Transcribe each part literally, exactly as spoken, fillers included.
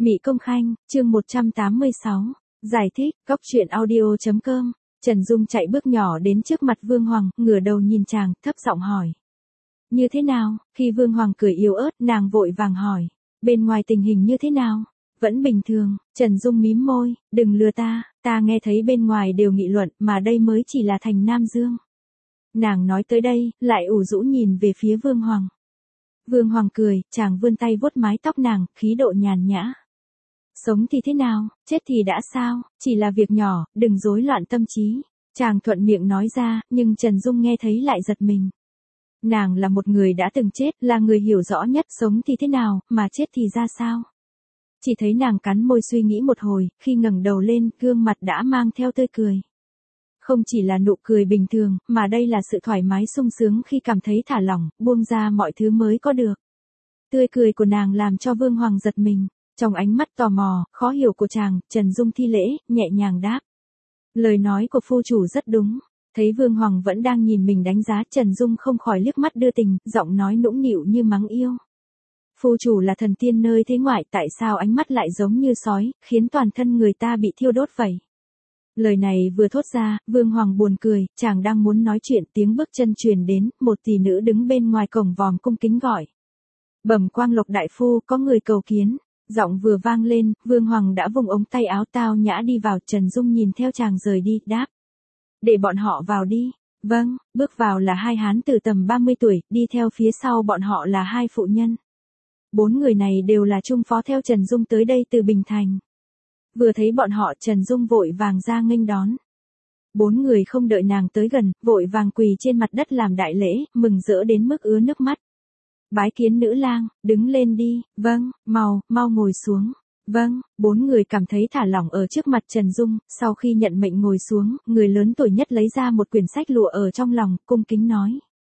Mị Công Khanh, chương một trăm tám mươi sáu. Giải thích, góc truyện audio chấm com. Trần Dung chạy bước nhỏ đến trước mặt Vương Hoàng, ngửa đầu nhìn chàng, thấp giọng hỏi. Như thế nào? Khi Vương Hoàng cười yếu ớt, nàng vội vàng hỏi. Bên ngoài tình hình như thế nào? Vẫn bình thường. Trần Dung mím môi, đừng lừa ta, ta nghe thấy bên ngoài đều nghị luận, mà đây mới chỉ là thành Nam Dương. Nàng nói tới đây, lại ủ rũ nhìn về phía Vương Hoàng. Vương Hoàng cười, chàng vươn tay vuốt mái tóc nàng, khí độ nhàn nhã. Sống thì thế nào, chết thì đã sao, chỉ là việc nhỏ, đừng rối loạn tâm trí. Chàng thuận miệng nói ra, nhưng Trần Dung nghe thấy lại giật mình. Nàng là một người đã từng chết, là người hiểu rõ nhất sống thì thế nào, mà chết thì ra sao. Chỉ thấy nàng cắn môi suy nghĩ một hồi, khi ngẩng đầu lên, gương mặt đã mang theo tươi cười. Không chỉ là nụ cười bình thường, mà đây là sự thoải mái sung sướng khi cảm thấy thả lỏng, buông ra mọi thứ mới có được. Tươi cười của nàng làm cho Vương Hoàng giật mình. Trong ánh mắt tò mò, khó hiểu của chàng, Trần Dung thi lễ, nhẹ nhàng đáp. Lời nói của phu chủ rất đúng. Thấy Vương Hoàng vẫn đang nhìn mình đánh giá, Trần Dung không khỏi liếc mắt đưa tình, giọng nói nũng nịu như mắng yêu. Phu chủ là thần tiên nơi thế ngoại, tại sao ánh mắt lại giống như sói, khiến toàn thân người ta bị thiêu đốt vậy? Lời này vừa thốt ra, Vương Hoàng buồn cười, chàng đang muốn nói chuyện, tiếng bước chân truyền đến, một tỷ nữ đứng bên ngoài cổng vòm cung kính gọi. Bẩm Quang Lộc đại phu, có người cầu kiến. Giọng vừa vang lên, Vương Hoàng đã vùng ống tay áo tao nhã đi vào. Trần Dung nhìn theo chàng rời đi, đáp. Để bọn họ vào đi. Vâng, bước vào là hai hán từ tầm ba mươi tuổi, đi theo phía sau bọn họ là hai phụ nhân. Bốn người này đều là trung phó theo Trần Dung tới đây từ Bình Thành. Vừa thấy bọn họ, Trần Dung vội vàng ra nghênh đón. Bốn người không đợi nàng tới gần, vội vàng quỳ trên mặt đất làm đại lễ, mừng rỡ đến mức ứa nước mắt. Bái kiến nữ lang, đứng lên đi. Vâng, mau, mau ngồi xuống. Vâng, bốn người cảm thấy thả lỏng ở trước mặt Trần Dung. Sau khi nhận mệnh ngồi xuống, người lớn tuổi nhất lấy ra một quyển sách lụa ở trong lòng, cung kính nói.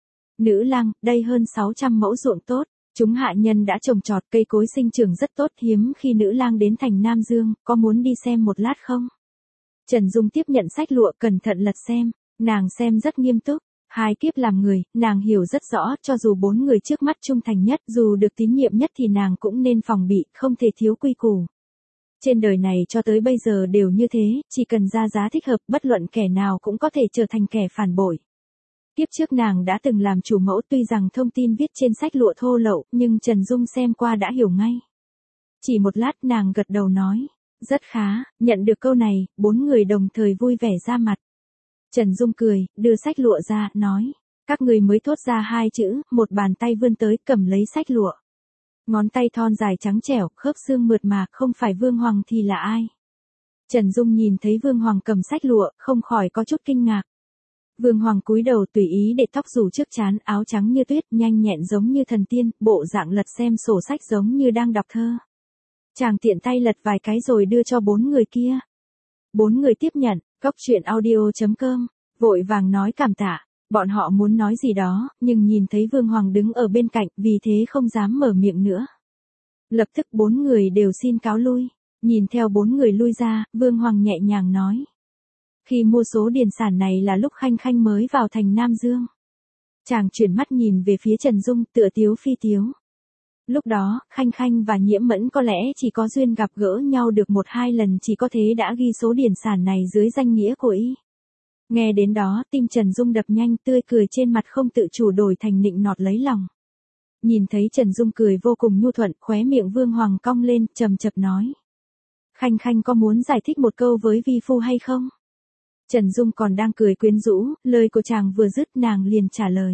Nữ lang, đây hơn sáu trăm mẫu ruộng tốt. Chúng hạ nhân đã trồng trọt, cây cối sinh trưởng rất tốt, hiếm khi nữ lang đến thành Nam Dương, có muốn đi xem một lát không? Trần Dung tiếp nhận sách lụa, cẩn thận lật xem. Nàng xem rất nghiêm túc. Hai kiếp làm người, nàng hiểu rất rõ, cho dù bốn người trước mắt trung thành nhất, dù được tín nhiệm nhất thì nàng cũng nên phòng bị, không thể thiếu quy củ. Trên đời này cho tới bây giờ đều như thế, chỉ cần ra giá thích hợp, bất luận kẻ nào cũng có thể trở thành kẻ phản bội. Kiếp trước nàng đã từng làm chủ mẫu, tuy rằng thông tin viết trên sách lụa thô lậu, nhưng Trần Dung xem qua đã hiểu ngay. Chỉ một lát nàng gật đầu nói, rất khá, nhận được câu này, bốn người đồng thời vui vẻ ra mặt. Trần Dung cười, đưa sách lụa ra, nói. Các người mới thốt ra hai chữ, một bàn tay vươn tới, cầm lấy sách lụa. Ngón tay thon dài trắng trẻo, khớp xương mượt mà, không phải Vương Hoàng thì là ai? Trần Dung nhìn thấy Vương Hoàng cầm sách lụa, không khỏi có chút kinh ngạc. Vương Hoàng cúi đầu tùy ý để tóc rủ trước trán, áo trắng như tuyết, nhanh nhẹn giống như thần tiên, bộ dạng lật xem sổ sách giống như đang đọc thơ. Chàng tiện tay lật vài cái rồi đưa cho bốn người kia. Bốn người tiếp nhận. Góc truyện audio chấm com, vội vàng nói cảm tạ, bọn họ muốn nói gì đó, nhưng nhìn thấy Vương Hoàng đứng ở bên cạnh, vì thế không dám mở miệng nữa. Lập tức bốn người đều xin cáo lui, nhìn theo bốn người lui ra, Vương Hoàng nhẹ nhàng nói. Khi mua số điền sản này là lúc Khanh Khanh mới vào thành Nam Dương. Chàng chuyển mắt nhìn về phía Trần Dung, tựa tiếu phi tiếu. Lúc đó, Khanh Khanh và Nhiễm Mẫn có lẽ chỉ có duyên gặp gỡ nhau được một hai lần, chỉ có thế đã ghi số điển sản này dưới danh nghĩa của y. Nghe đến đó, tim Trần Dung đập nhanh, tươi cười trên mặt không tự chủ đổi thành nịnh nọt lấy lòng. Nhìn thấy Trần Dung cười vô cùng nhu thuận, khóe miệng Vương Hoàng cong lên, trầm chập nói. Khanh Khanh có muốn giải thích một câu với vi phu hay không? Trần Dung còn đang cười quyến rũ, lời của chàng vừa dứt nàng liền trả lời.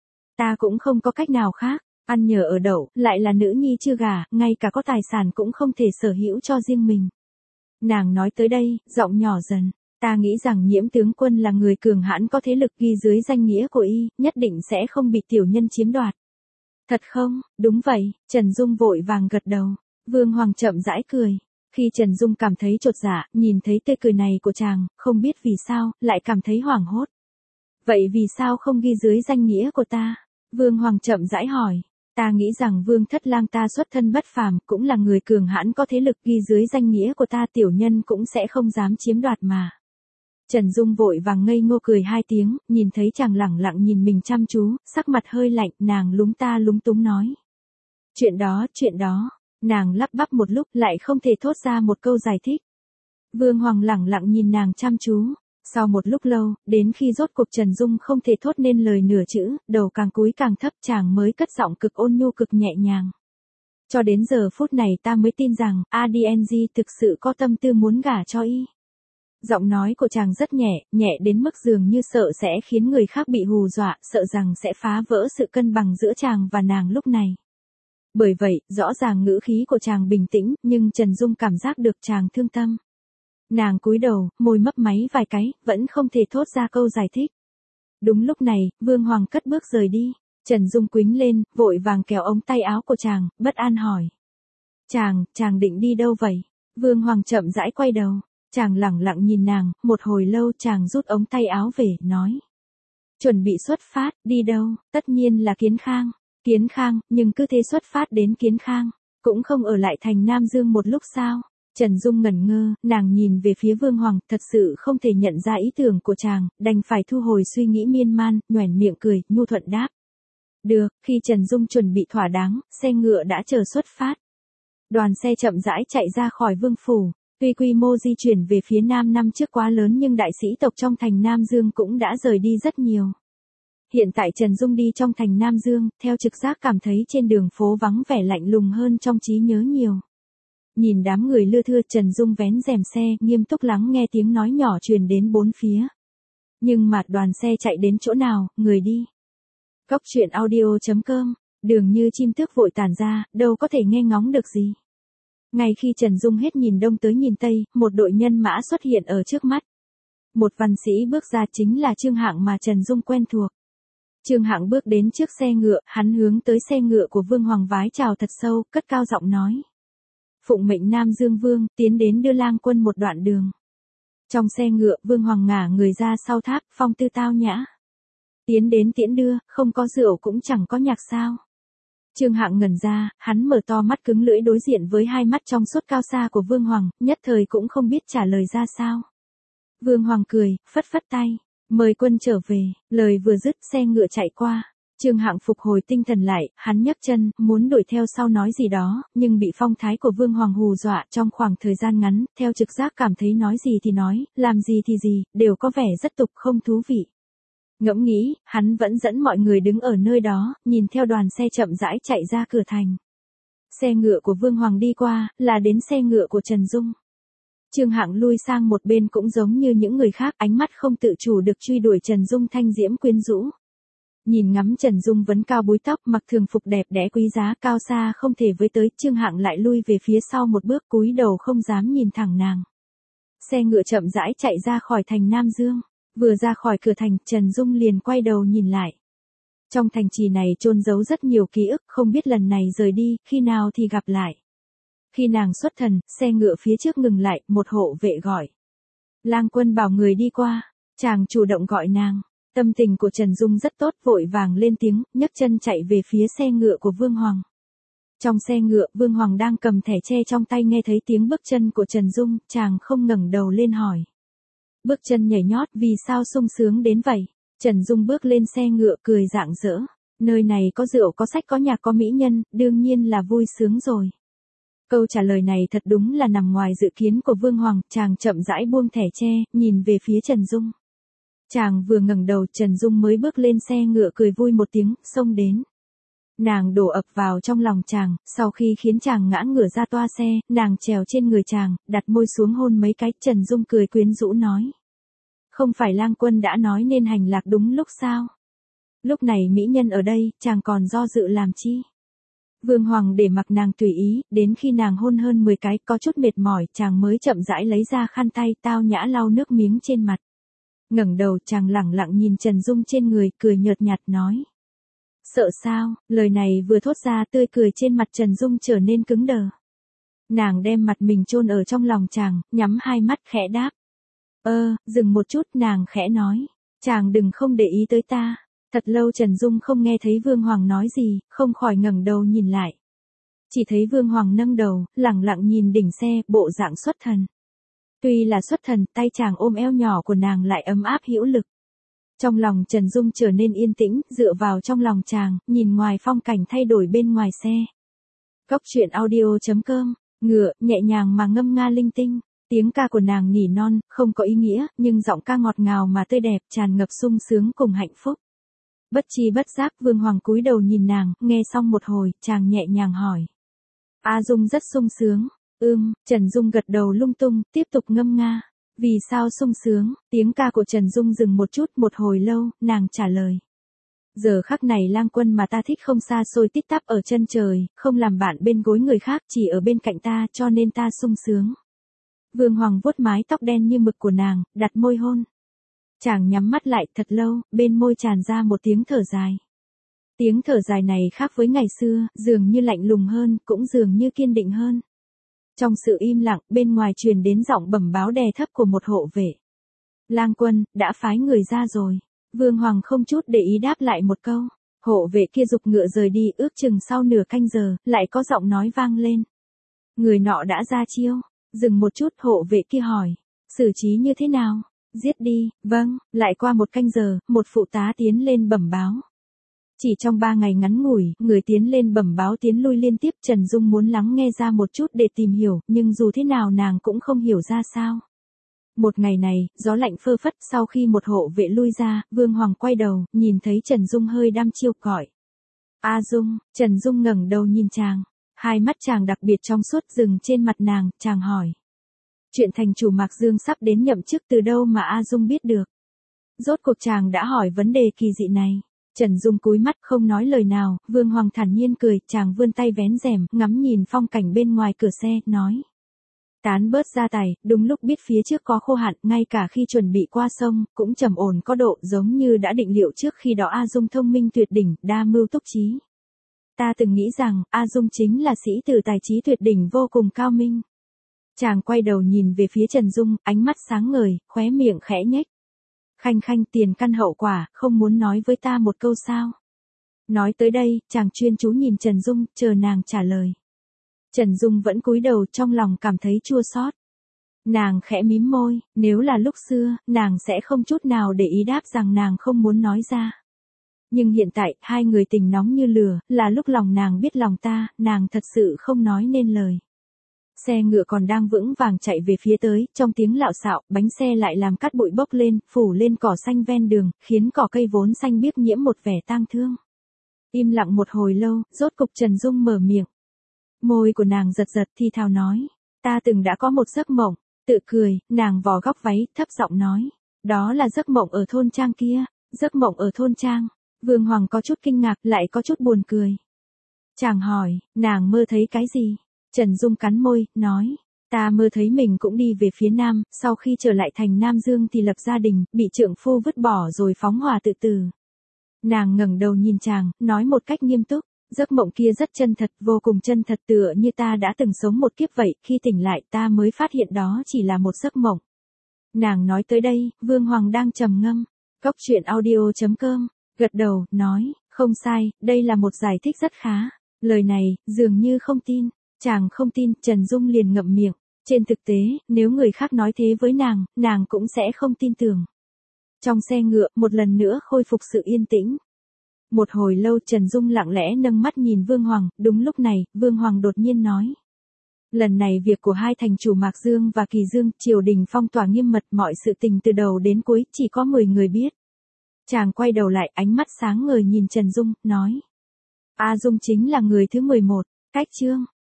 Ta cũng không có cách nào khác. Ăn nhờ ở đậu, lại là nữ nhi chưa gả, ngay cả có tài sản cũng không thể sở hữu cho riêng mình. Nàng nói tới đây, giọng nhỏ dần, ta nghĩ rằng Nhiễm tướng quân là người cường hãn có thế lực, ghi dưới danh nghĩa của y, nhất định sẽ không bị tiểu nhân chiếm đoạt. Thật không? Đúng vậy, Trần Dung vội vàng gật đầu. Vương Hoàng chậm rãi cười. Khi Trần Dung cảm thấy chột dạ, nhìn thấy tươi cười này của chàng, không biết vì sao, lại cảm thấy hoảng hốt. Vậy vì sao không ghi dưới danh nghĩa của ta? Vương Hoàng chậm rãi hỏi. Ta nghĩ rằng Vương Thất Lang ta xuất thân bất phàm, cũng là người cường hãn có thế lực, ghi dưới danh nghĩa của ta tiểu nhân cũng sẽ không dám chiếm đoạt mà. Trần Dung vội vàng ngây ngô cười hai tiếng, nhìn thấy chàng lẳng lặng nhìn mình chăm chú, sắc mặt hơi lạnh, nàng lúng ta lúng túng nói. Chuyện đó, chuyện đó, Nàng lắp bắp một lúc lại không thể thốt ra một câu giải thích. Vương Hoàng lẳng lặng nhìn nàng chăm chú. Sau một lúc lâu, đến khi rốt cuộc Trần Dung không thể thốt nên lời nửa chữ, đầu càng cúi càng thấp, chàng mới cất giọng cực ôn nhu cực nhẹ nhàng. Cho đến giờ phút này ta mới tin rằng, a đê en giê thực sự có tâm tư muốn gả cho y. Giọng nói của chàng rất nhẹ, nhẹ đến mức dường như sợ sẽ khiến người khác bị hù dọa, sợ rằng sẽ phá vỡ sự cân bằng giữa chàng và nàng lúc này. Bởi vậy, rõ ràng ngữ khí của chàng bình tĩnh, nhưng Trần Dung cảm giác được chàng thương tâm. Nàng cúi đầu, môi mấp máy vài cái, vẫn không thể thốt ra câu giải thích. Đúng lúc này, Vương Hoàng cất bước rời đi. Trần Dung quýnh lên, vội vàng kéo ống tay áo của chàng, bất an hỏi. Chàng, chàng định đi đâu vậy? Vương Hoàng chậm rãi quay đầu. Chàng lẳng lặng nhìn nàng, một hồi lâu chàng rút ống tay áo về, nói. Chuẩn bị xuất phát, đi đâu? Tất nhiên là Kiến Khang. Kiến Khang, nhưng cứ thế xuất phát đến Kiến Khang. Cũng không ở lại thành Nam Dương một lúc sao? Trần Dung ngẩn ngơ, nàng nhìn về phía Vương Hoàng, thật sự không thể nhận ra ý tưởng của chàng, đành phải thu hồi suy nghĩ miên man, nhoẻn miệng cười, nhu thuận đáp. Được, khi Trần Dung chuẩn bị thỏa đáng, xe ngựa đã chờ xuất phát. Đoàn xe chậm rãi chạy ra khỏi Vương Phủ. Tuy quy mô di chuyển về phía Nam năm trước quá lớn nhưng đại sĩ tộc trong thành Nam Dương cũng đã rời đi rất nhiều. Hiện tại Trần Dung đi trong thành Nam Dương, theo trực giác cảm thấy trên đường phố vắng vẻ lạnh lùng hơn trong trí nhớ nhiều. Nhìn đám người lưa thưa, Trần Dung vén rèm xe, nghiêm túc lắng nghe tiếng nói nhỏ truyền đến bốn phía. Nhưng mà đoàn xe chạy đến chỗ nào, người đi. Cóc truyện audio chấm com, đường như chim tước vội tản ra, đâu có thể nghe ngóng được gì. Ngay khi Trần Dung hết nhìn đông tới nhìn tây, một đội nhân mã xuất hiện ở trước mắt. Một văn sĩ bước ra, chính là Trương Hạng mà Trần Dung quen thuộc. Trương Hạng bước đến trước xe ngựa, hắn hướng tới xe ngựa của Vương Hoàng vái chào thật sâu, cất cao giọng nói. Phụng mệnh Nam Dương Vương, tiến đến đưa lang quân một đoạn đường. Trong xe ngựa, Vương Hoàng ngả người ra sau tháp, phong tư tao nhã. Tiến đến tiễn đưa, không có rượu cũng chẳng có nhạc sao. Trương Hạng ngẩn ra, hắn mở to mắt cứng lưỡi đối diện với hai mắt trong suốt cao xa của Vương Hoàng, nhất thời cũng không biết trả lời ra sao. Vương Hoàng cười, phất phất tay, mời quân trở về, lời vừa dứt xe ngựa chạy qua. Trương Hạng phục hồi tinh thần lại, hắn nhấc chân, muốn đuổi theo sau nói gì đó, nhưng bị phong thái của Vương Hoàng hù dọa trong khoảng thời gian ngắn, theo trực giác cảm thấy nói gì thì nói, làm gì thì gì, đều có vẻ rất tục không thú vị. Ngẫm nghĩ, hắn vẫn dẫn mọi người đứng ở nơi đó, nhìn theo đoàn xe chậm rãi chạy ra cửa thành. Xe ngựa của Vương Hoàng đi qua, là đến xe ngựa của Trần Dung. Trương Hạng lui sang một bên cũng giống như những người khác, ánh mắt không tự chủ được truy đuổi Trần Dung thanh diễm quyến rũ. Nhìn ngắm Trần Dung vấn cao búi tóc, mặc thường phục đẹp đẽ quý giá, cao xa không thể với tới, Trương Hạng lại lui về phía sau một bước, cúi đầu không dám nhìn thẳng nàng. Xe ngựa chậm rãi chạy ra khỏi thành Nam Dương. Vừa ra khỏi cửa thành, Trần Dung liền quay đầu nhìn lại. Trong thành trì này chôn giấu rất nhiều ký ức, không biết lần này rời đi, khi nào thì gặp lại. Khi nàng xuất thần, xe ngựa phía trước ngừng lại, một hộ vệ gọi. Lang quân bảo người đi qua, chàng chủ động gọi nàng. Tâm tình của Trần Dung rất tốt, vội vàng lên tiếng, nhấc chân chạy về phía xe ngựa của Vương Hoàng. Trong xe ngựa, Vương Hoàng đang cầm thẻ tre trong tay, nghe thấy tiếng bước chân của Trần Dung, chàng không ngẩng đầu lên hỏi. Bước chân nhảy nhót, vì sao sung sướng đến vậy? Trần Dung bước lên xe ngựa cười rạng rỡ. Nơi này có rượu có sách có nhạc có mỹ nhân, đương nhiên là vui sướng rồi. Câu trả lời này thật đúng là nằm ngoài dự kiến của Vương Hoàng, chàng chậm rãi buông thẻ tre, nhìn về phía Trần Dung. Chàng vừa ngẩng đầu, Trần Dung mới bước lên xe ngựa cười vui một tiếng, xông đến. Nàng đổ ập vào trong lòng chàng, sau khi khiến chàng ngã ngửa ra toa xe, nàng trèo trên người chàng, đặt môi xuống hôn mấy cái, Trần Dung cười quyến rũ nói. Không phải lang quân đã nói nên hành lạc đúng lúc sao? Lúc này mỹ nhân ở đây, chàng còn do dự làm chi? Vương Hoàng để mặc nàng tùy ý, đến khi nàng hôn hơn mười cái, có chút mệt mỏi, chàng mới chậm rãi lấy ra khăn tay, tao nhã lau nước miếng trên mặt. Ngẩng đầu, chàng lẳng lặng nhìn Trần Dung trên người, cười nhợt nhạt nói. Sợ sao? Lời này vừa thốt ra, tươi cười trên mặt Trần Dung trở nên cứng đờ. Nàng đem mặt mình chôn ở trong lòng chàng, nhắm hai mắt khẽ đáp. Ơ, dừng một chút, nàng khẽ nói. Chàng đừng không để ý tới ta. Thật lâu Trần Dung không nghe thấy Vương Hoàng nói gì, không khỏi ngẩng đầu nhìn lại. Chỉ thấy Vương Hoàng nâng đầu, lẳng lặng nhìn đỉnh xe, bộ dạng xuất thần. Tuy là xuất thần, tay chàng ôm eo nhỏ của nàng lại ấm áp hữu lực. Trong lòng Trần Dung trở nên yên tĩnh, dựa vào trong lòng chàng, nhìn ngoài phong cảnh thay đổi bên ngoài xe. Cốc truyện audio chấm com, ngựa, nhẹ nhàng mà ngâm nga linh tinh. Tiếng ca của nàng nỉ non, không có ý nghĩa, nhưng giọng ca ngọt ngào mà tươi đẹp, tràn ngập sung sướng cùng hạnh phúc. Bất chi bất giác, Vương Hoàng cúi đầu nhìn nàng, nghe xong một hồi, chàng nhẹ nhàng hỏi. A Dung rất sung sướng. Ưm, Trần Dung gật đầu lung tung, tiếp tục ngâm nga. Vì sao sung sướng? Tiếng ca của Trần Dung dừng một chút, một hồi lâu, nàng trả lời. Giờ khắc này Lang Quân mà ta thích không xa xôi tít tắp ở chân trời, không làm bạn bên gối người khác, chỉ ở bên cạnh ta, cho nên ta sung sướng. Vương Hoàng vuốt mái tóc đen như mực của nàng, đặt môi hôn. Chàng nhắm mắt lại thật lâu, bên môi tràn ra một tiếng thở dài. Tiếng thở dài này khác với ngày xưa, dường như lạnh lùng hơn, cũng dường như kiên định hơn. Trong sự im lặng, bên ngoài truyền đến giọng bẩm báo đè thấp của một hộ vệ. Lang Quân, đã phái người ra rồi. Vương Hoàng không chút để ý đáp lại một câu. Hộ vệ kia giục ngựa rời đi, ước chừng sau nửa canh giờ, lại có giọng nói vang lên. Người nọ đã ra chiêu. Dừng một chút, hộ vệ kia hỏi. Xử trí như thế nào? Giết đi. Vâng. Lại qua một canh giờ, một phụ tá tiến lên bẩm báo. Chỉ trong ba ngày ngắn ngủi, người tiến lên bẩm báo tiến lui liên tiếp. Trần Dung muốn lắng nghe ra một chút để tìm hiểu, nhưng dù thế nào nàng cũng không hiểu ra sao. Một ngày này, gió lạnh phơ phất, sau khi một hộ vệ lui ra, Vương Hoàng quay đầu, nhìn thấy Trần Dung hơi đăm chiêu gọi. A Dung. Trần Dung ngẩng đầu nhìn chàng. Hai mắt chàng đặc biệt trong suốt dừng trên mặt nàng, chàng hỏi. Chuyện thành chủ Mạc Dương sắp đến nhậm chức từ đâu mà A Dung biết được? Rốt cuộc chàng đã hỏi vấn đề kỳ dị này. Trần Dung cúi mắt không nói lời nào, Vương Hoàng thản nhiên cười, chàng vươn tay vén rèm, ngắm nhìn phong cảnh bên ngoài cửa xe, nói. Tán bớt gia tài, đúng lúc biết phía trước có khô hạn, ngay cả khi chuẩn bị qua sông, cũng trầm ổn có độ, giống như đã định liệu trước khi đó. A Dung thông minh tuyệt đỉnh, đa mưu túc trí. Ta từng nghĩ rằng, A Dung chính là sĩ tử tài trí tuyệt đỉnh vô cùng cao minh. Chàng quay đầu nhìn về phía Trần Dung, ánh mắt sáng ngời, khóe miệng khẽ nhếch. Khanh khanh, tiền căn hậu quả, không muốn nói với ta một câu sao? Nói tới đây, chàng chuyên chú nhìn Trần Dung, chờ nàng trả lời. Trần Dung vẫn cúi đầu, trong lòng cảm thấy chua xót. Nàng khẽ mím môi, nếu là lúc xưa, nàng sẽ không chút nào để ý đáp rằng nàng không muốn nói ra. Nhưng hiện tại, hai người tình nóng như lửa, là lúc lòng nàng biết lòng ta, nàng thật sự không nói nên lời. Xe ngựa còn đang vững vàng chạy về phía tới, trong tiếng lạo xạo, bánh xe lại làm cát bụi bốc lên, phủ lên cỏ xanh ven đường, khiến cỏ cây vốn xanh biếc nhiễm một vẻ tang thương. Im lặng một hồi lâu, rốt cục Trần Dung mở miệng. Môi của nàng giật giật thi thào nói. Ta từng đã có một giấc mộng. Tự cười, nàng vò góc váy, thấp giọng nói. Đó là giấc mộng ở thôn trang kia. Giấc mộng ở thôn trang. Vương Hoàng có chút kinh ngạc, lại có chút buồn cười. Chàng hỏi, nàng mơ thấy cái gì? Trần Dung cắn môi, nói. Ta mơ thấy mình cũng đi về phía nam, sau khi trở lại thành Nam Dương thì lập gia đình, bị trượng phu vứt bỏ rồi phóng hỏa tự tử. Nàng ngẩng đầu nhìn chàng, nói một cách nghiêm túc. Giấc mộng kia rất chân thật, vô cùng chân thật, tựa như ta đã từng sống một kiếp vậy, khi tỉnh lại ta mới phát hiện đó chỉ là một giấc mộng. Nàng nói tới đây, Vương Hoàng đang trầm ngâm. Cốc truyện audio chấm com, gật đầu, nói, không sai, đây là một giải thích rất khá. Lời này, dường như không tin. Chàng không tin, Trần Dung liền ngậm miệng. Trên thực tế, nếu người khác nói thế với nàng, nàng cũng sẽ không tin tưởng. Trong xe ngựa, một lần nữa khôi phục sự yên tĩnh. Một hồi lâu Trần Dung lặng lẽ nâng mắt nhìn Vương Hoàng, đúng lúc này, Vương Hoàng đột nhiên nói. Lần này việc của hai thành chủ Mạc Dương và Kỳ Dương, triều đình phong tỏa nghiêm mật, mọi sự tình từ đầu đến cuối, chỉ có mười người biết. Chàng quay đầu lại, ánh mắt sáng ngời nhìn Trần Dung, nói. A Dung chính là người thứ mười một, cách chương.